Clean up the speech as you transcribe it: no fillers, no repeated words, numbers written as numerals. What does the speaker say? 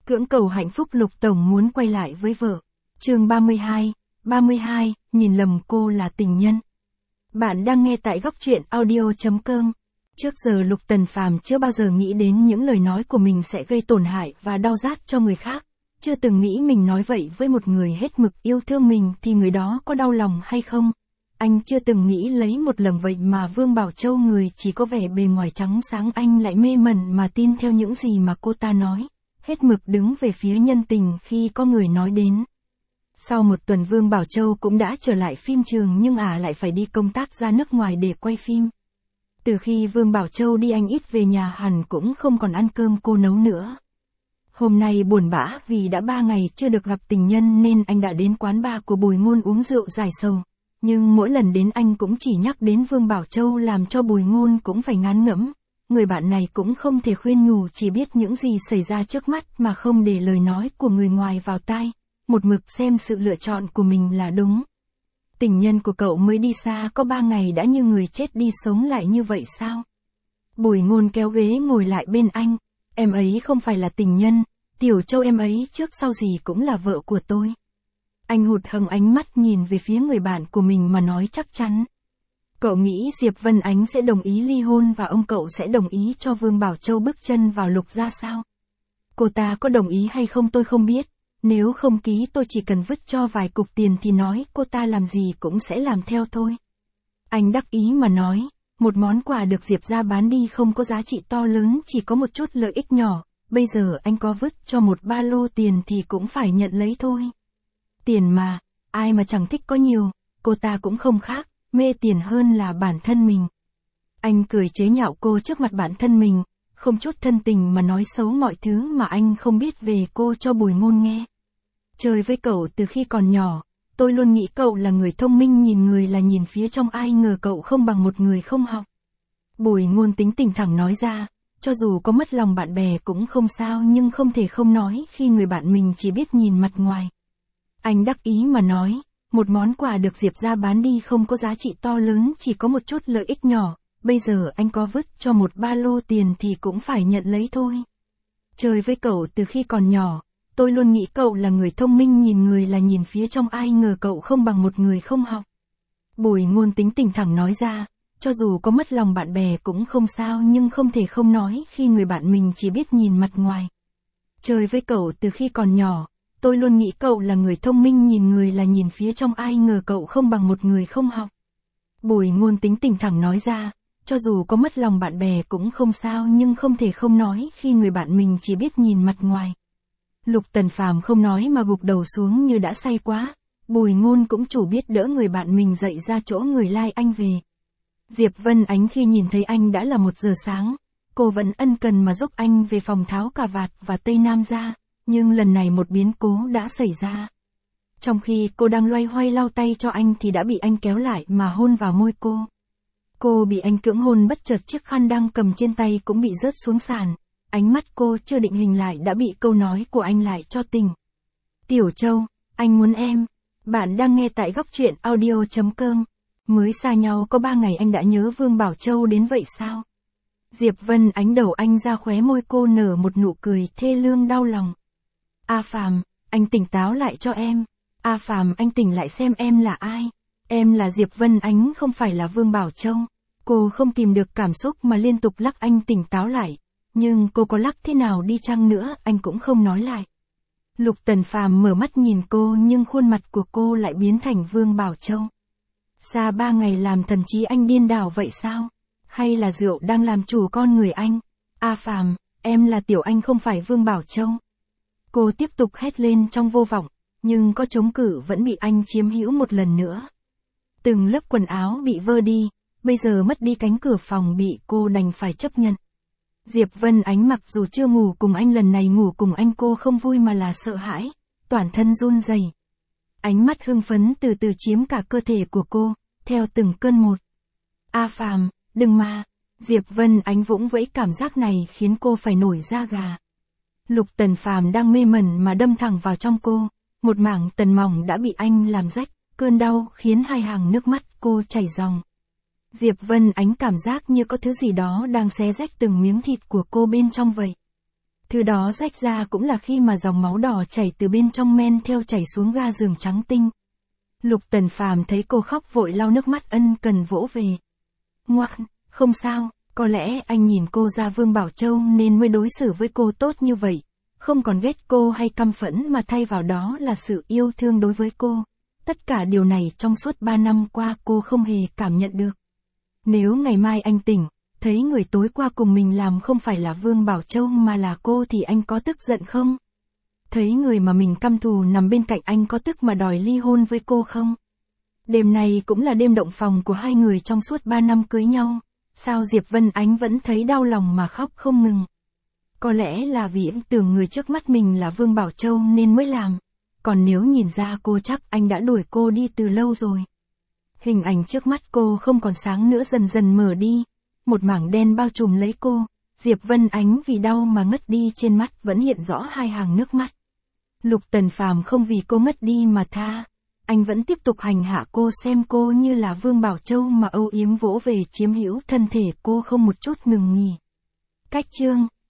Cưỡng cầu hạnh phúc Lục Tổng muốn quay lại với vợ. Chương 32, nhìn lầm cô là tình nhân. Bạn đang nghe tại góc truyện audio.com. Trước giờ Lục Tần Phàm chưa bao giờ nghĩ đến những lời nói của mình sẽ gây tổn hại và đau rát cho người khác. Chưa từng nghĩ mình nói vậy với một người hết mực yêu thương mình thì người đó có đau lòng hay không. Anh chưa từng nghĩ lấy một lần vậy mà Vương Bảo Châu, người chỉ có vẻ bề ngoài trắng sáng, anh lại mê mẩn mà tin theo những gì mà cô ta nói. Hết mực đứng về phía nhân tình khi có người nói đến. Sau một tuần Vương Bảo Châu cũng đã trở lại phim trường nhưng lại phải đi công tác ra nước ngoài để quay phim. Từ khi Vương Bảo Châu đi anh ít về nhà, hẳn cũng không còn ăn cơm cô nấu nữa. Hôm nay buồn bã vì đã 3 ngày chưa được gặp tình nhân nên anh đã đến quán bar của Bùi Ngôn uống rượu giải sầu. Nhưng mỗi lần đến anh cũng chỉ nhắc đến Vương Bảo Châu làm cho Bùi Ngôn cũng phải ngán ngẩm. Người bạn này cũng không thể khuyên nhủ, chỉ biết những gì xảy ra trước mắt mà không để lời nói của người ngoài vào tai. Một mực xem sự lựa chọn của mình là đúng. Tình nhân của cậu mới đi xa có 3 ngày đã như người chết đi sống lại như vậy sao? Bùi Ngôn kéo ghế ngồi lại bên anh. Em ấy không phải là tình nhân, Tiểu Châu em ấy trước sau gì cũng là vợ của tôi. Anh hụt hẫng ánh mắt nhìn về phía người bạn của mình mà nói chắc chắn. Cậu nghĩ Diệp Vân Ánh sẽ đồng ý ly hôn và ông cậu sẽ đồng ý cho Vương Bảo Châu bước chân vào Lục gia sao? Cô ta có đồng ý hay không tôi không biết. Nếu không ký tôi chỉ cần vứt cho vài cục tiền thì nói cô ta làm gì cũng sẽ làm theo thôi. Anh đắc ý mà nói, một món quà được Diệp gia bán đi không có giá trị to lớn, chỉ có một chút lợi ích nhỏ. Bây giờ anh có vứt cho một ba lô tiền thì cũng phải nhận lấy thôi. Tiền mà, ai mà chẳng thích có nhiều, cô ta cũng không khác, mê tiền hơn là bản thân mình. Anh cười chế nhạo cô trước mặt bản thân mình, không chút thân tình mà nói xấu mọi thứ mà anh không biết về cô cho Bùi Ngôn nghe. Chơi với cậu từ khi còn nhỏ, tôi luôn nghĩ cậu là người thông minh, nhìn người là nhìn phía trong, ai ngờ cậu không bằng một người không học. Bùi Ngôn tính tình thẳng nói ra, cho dù có mất lòng bạn bè cũng không sao, nhưng không thể không nói khi người bạn mình chỉ biết nhìn mặt ngoài. Anh đắc ý mà nói, một món quà được Diệp gia bán đi không có giá trị to lớn, chỉ có một chút lợi ích nhỏ. Bây giờ anh có vứt cho một ba lô tiền thì cũng phải nhận lấy thôi. Chơi với cậu từ khi còn nhỏ, tôi luôn nghĩ cậu là người thông minh, nhìn người là nhìn phía trong, ai ngờ cậu không bằng một người không học. Bùi Ngôn tính tình thẳng nói ra, cho dù có mất lòng bạn bè cũng không sao, nhưng không thể không nói khi người bạn mình chỉ biết nhìn mặt ngoài. Chơi với cậu từ khi còn nhỏ, tôi luôn nghĩ cậu là người thông minh, nhìn người là nhìn phía trong, ai ngờ cậu không bằng một người không học. Bùi Ngôn tính tình thẳng nói ra, cho dù có mất lòng bạn bè cũng không sao, nhưng không thể không nói khi người bạn mình chỉ biết nhìn mặt ngoài. Lục Tần Phàm không nói mà gục đầu xuống như đã say quá. Bùi Ngôn cũng chủ biết đỡ người bạn mình dậy ra chỗ người lai anh về. Diệp Vân Ánh khi nhìn thấy anh đã là 1 giờ sáng, cô vẫn ân cần mà giúp anh về phòng tháo cà vạt và tây nam ra, nhưng lần này một biến cố đã xảy ra. Trong khi cô đang loay hoay lau tay cho anh thì đã bị anh kéo lại mà hôn vào môi cô. Cô bị anh cưỡng hôn, bất chợt chiếc khăn đang cầm trên tay cũng bị rớt xuống sàn. Ánh mắt cô chưa định hình lại đã bị câu nói của anh lại cho tỉnh. Tiểu Châu, anh muốn em. Bạn đang nghe tại góc truyện audio.com. Mới xa nhau có 3 ngày anh đã nhớ Vương Bảo Châu đến vậy sao? Diệp Vân Ánh đầu anh ra, khóe môi cô nở một nụ cười thê lương đau lòng. A Phàm, anh tỉnh táo lại cho em. A Phàm, anh tỉnh lại xem em là ai. Em là Diệp Vân Ánh, không phải là Vương Bảo Châu. Cô không kìm được cảm xúc mà liên tục lắc anh tỉnh táo lại. Nhưng cô có lắc thế nào đi chăng nữa anh cũng không nói lại. Lục Tần Phàm mở mắt nhìn cô nhưng khuôn mặt của cô lại biến thành Vương Bảo Châu. Xa 3 ngày làm thần trí anh điên đảo vậy sao? Hay là rượu đang làm chủ con người anh? A Phàm, em là Tiểu Anh không phải Vương Bảo Châu. Cô tiếp tục hét lên trong vô vọng, nhưng có chống cự vẫn bị anh chiếm hữu một lần nữa. Từng lớp quần áo bị vơ đi, bây giờ mất đi cánh cửa phòng bị cô đành phải chấp nhận. Diệp Vân Ánh mặc dù chưa ngủ cùng anh, lần này ngủ cùng anh cô không vui mà là sợ hãi, toàn thân run rẩy. Ánh mắt hưng phấn từ từ chiếm cả cơ thể của cô, theo từng cơn một. A Phàm, đừng mà. Diệp Vân Ánh vũng vẫy, cảm giác này khiến cô phải nổi da gà. Lục Tần Phàm đang mê mẩn mà đâm thẳng vào trong cô, một mảng tần mỏng đã bị anh làm rách, cơn đau khiến 2 hàng nước mắt cô chảy ròng. Diệp Vân Ánh cảm giác như có thứ gì đó đang xé rách từng miếng thịt của cô bên trong vậy. Thứ đó rách ra cũng là khi mà dòng máu đỏ chảy từ bên trong men theo chảy xuống ga giường trắng tinh. Lục Tần Phàm thấy cô khóc vội lau nước mắt ân cần vỗ về. Ngoan, không sao, có lẽ anh nhìn cô ra Vương Bảo Châu nên mới đối xử với cô tốt như vậy. Không còn ghét cô hay căm phẫn mà thay vào đó là sự yêu thương đối với cô. Tất cả điều này trong suốt 3 năm qua cô không hề cảm nhận được. Nếu ngày mai anh tỉnh, thấy người tối qua cùng mình làm không phải là Vương Bảo Châu mà là cô thì anh có tức giận không? Thấy người mà mình căm thù nằm bên cạnh anh có tức mà đòi ly hôn với cô không? Đêm này cũng là đêm động phòng của hai người trong suốt 3 năm cưới nhau. Sao Diệp Vân Ánh vẫn thấy đau lòng mà khóc không ngừng? Có lẽ là vì anh tưởng người trước mắt mình là Vương Bảo Châu nên mới làm. Còn nếu nhìn ra cô chắc anh đã đuổi cô đi từ lâu rồi. Hình ảnh trước mắt cô không còn sáng nữa dần dần mở đi. Một mảng đen bao trùm lấy cô. Diệp Vân Ánh vì đau mà ngất đi, trên mắt vẫn hiện rõ hai hàng nước mắt. Lục Tần Phàm không vì cô mất đi mà tha. Anh vẫn tiếp tục hành hạ cô, xem cô như là Vương Bảo Châu mà âu yếm vỗ về chiếm hữu thân thể cô không một chút ngừng nghỉ. Cách chương